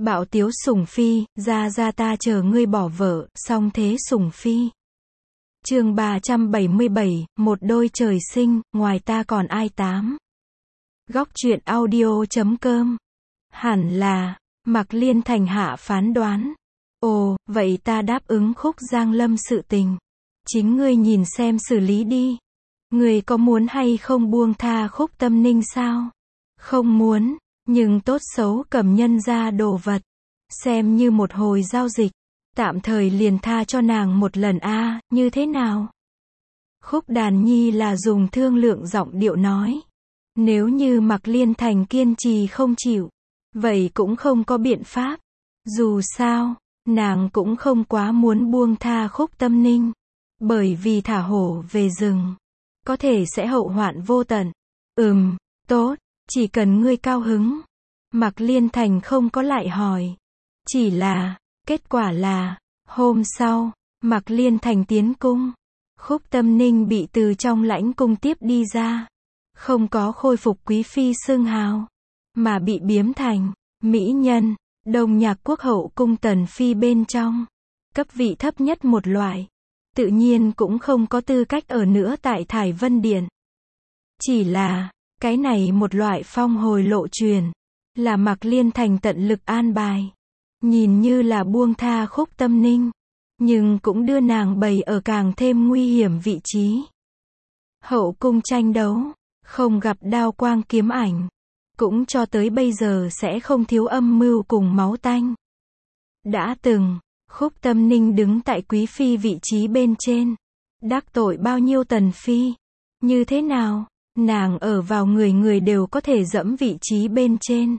Bạo tiếu sủng phi, ra ta chờ ngươi bỏ vợ, song thế sủng phi. Chương 377, một đôi trời sinh, ngoài ta còn ai tám. Góc truyện audio.com. Hẳn là, Mạc Liên Thành hạ phán đoán. Ồ, vậy ta đáp ứng Khúc Giang Lâm sự tình. Chính ngươi nhìn xem xử lý đi. Ngươi có muốn hay không buông tha Khúc Tâm Ninh sao? Không muốn, nhưng tốt xấu cầm nhân ra đồ vật. Xem như một hồi giao dịch. Tạm thời liền tha cho nàng một lần a, như thế nào? Khúc Đàn Nhi là dùng thương lượng giọng điệu nói. Nếu như Mạc Liên Thành kiên trì không chịu, vậy cũng không có biện pháp. Dù sao, nàng cũng không quá muốn buông tha Khúc Tâm Ninh. Bởi vì thả hổ về rừng, có thể sẽ hậu hoạn vô tận. Tốt, chỉ cần ngươi cao hứng. Mạc Liên Thành không có lại hỏi. Chỉ là, kết quả là, hôm sau, Mạc Liên Thành tiến cung. Khúc Tâm Ninh bị từ trong lãnh cung tiếp đi ra. Không có khôi phục quý phi xưng hào, mà bị biếm thành mỹ nhân, Đông Nhạc Quốc hậu cung tần phi bên trong. Cấp vị thấp nhất một loại. Tự nhiên cũng không có tư cách ở nữa tại Thải Vân Điện. Chỉ là, cái này một loại phong hồi lộ truyền, là Mạc Liên Thành tận lực an bài. Nhìn như là buông tha Khúc Tâm Ninh, nhưng cũng đưa nàng bày ở càng thêm nguy hiểm vị trí. Hậu cung tranh đấu, không gặp đao quang kiếm ảnh, cũng cho tới bây giờ sẽ không thiếu âm mưu cùng máu tanh. Đã từng, Khúc Tâm Ninh đứng tại quý phi vị trí bên trên, đắc tội bao nhiêu tần phi. Như thế nào, nàng ở vào người đều có thể dẫm vị trí bên trên.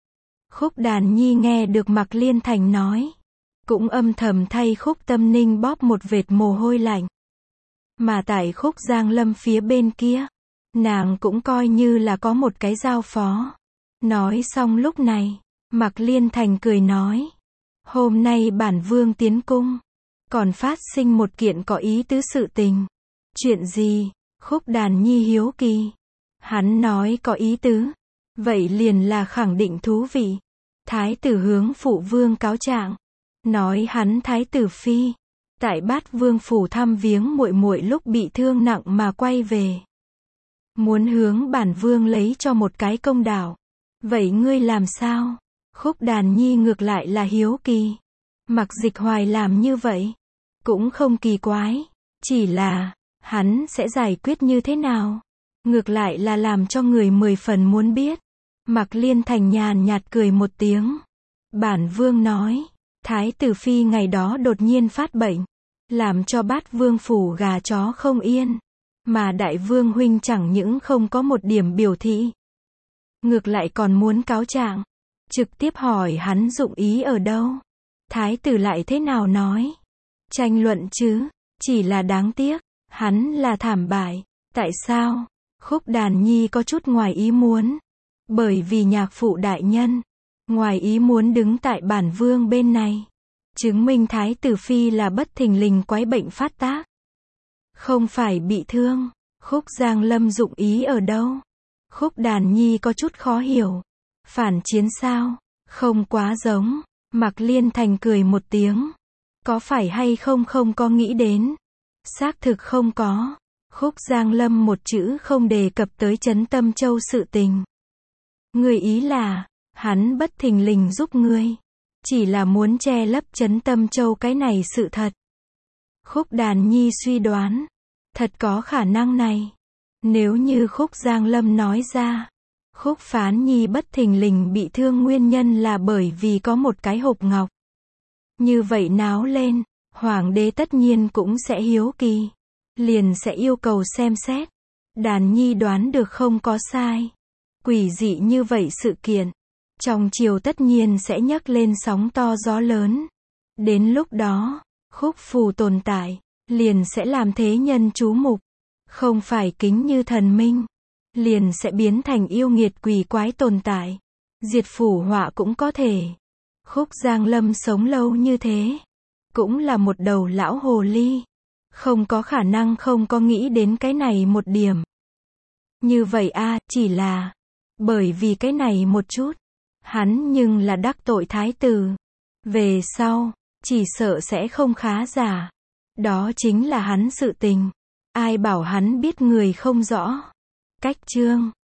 Khúc Đàn Nhi nghe được Mạc Liên Thành nói, cũng âm thầm thay Khúc Tâm Ninh bóp một vệt mồ hôi lạnh. Mà tại Khúc Giang Lâm phía bên kia, nàng cũng coi như là có một cái giao phó. Nói xong lúc này, Mạc Liên Thành cười nói, hôm nay bản vương tiến cung, còn phát sinh một kiện có ý tứ sự tình. Chuyện gì? Khúc Đàn Nhi hiếu kỳ. Hắn nói có ý tứ, vậy liền là khẳng định thú vị. Thái tử hướng phụ vương cáo trạng, nói hắn thái tử phi tại Bát Vương phủ thăm viếng muội muội lúc bị thương nặng mà quay về, muốn hướng bản vương lấy cho một cái công đạo. Vậy ngươi làm sao? Khúc Đàn Nhi ngược lại là hiếu kỳ. Mạc Dịch Hoài làm như vậy cũng không kỳ quái, chỉ là hắn sẽ giải quyết như thế nào, ngược lại là làm cho người 10 phần muốn biết. Mạc Liên Thành nhàn nhạt cười một tiếng. Bản vương nói, thái tử phi ngày đó đột nhiên phát bệnh, làm cho Bát Vương phủ gà chó không yên, mà đại vương huynh chẳng những không có một điểm biểu thị, ngược lại còn muốn cáo trạng, trực tiếp hỏi hắn dụng ý ở đâu. Thái tử lại thế nào nói? Tranh luận chứ, chỉ là đáng tiếc, hắn là thảm bại. Tại sao? Khúc Đàn Nhi có chút ngoài ý muốn. Bởi vì nhạc phụ đại nhân, ngoài ý muốn đứng tại bản vương bên này, chứng minh thái tử phi là bất thình lình quái bệnh phát tác, không phải bị thương. Khúc Giang Lâm dụng ý ở đâu? Khúc Đàn Nhi có chút khó hiểu. Phản chiến sao? Không quá giống. Mạc Liên Thành cười một tiếng. Có phải hay không có nghĩ đến? Xác thực không có. Khúc Giang Lâm một chữ không đề cập tới Trấn Tâm Châu sự tình. Ngươi ý là, hắn bất thình lình giúp ngươi, chỉ là muốn che lấp Trấn Tâm Châu cái này sự thật. Khúc Đàn Nhi suy đoán, thật có khả năng này. Nếu như Khúc Giang Lâm nói ra, Khúc Phán Nhi bất thình lình bị thương nguyên nhân là bởi vì có một cái hộp ngọc. Như vậy náo lên, Hoàng đế tất nhiên cũng sẽ hiếu kỳ, liền sẽ yêu cầu xem xét. Đàn Nhi đoán được không có sai. Quỷ dị như vậy sự kiện, trong triều tất nhiên sẽ nhấc lên sóng to gió lớn. Đến lúc đó, Khúc phủ tồn tại, liền sẽ làm thế nhân chú mục. Không phải kính như thần minh, liền sẽ biến thành yêu nghiệt quỷ quái tồn tại. Diệt phủ họa cũng có thể. Khúc Giang Lâm sống lâu như thế, cũng là một đầu lão hồ ly, không có khả năng không có nghĩ đến cái này một điểm. Như vậy chỉ là bởi vì cái này một chút, Hắn nhưng là đắc tội thái tử. Về sau, chỉ sợ sẽ không khá giả. Đó chính là hắn sự tình. Ai bảo hắn biết người không rõ. Cách chương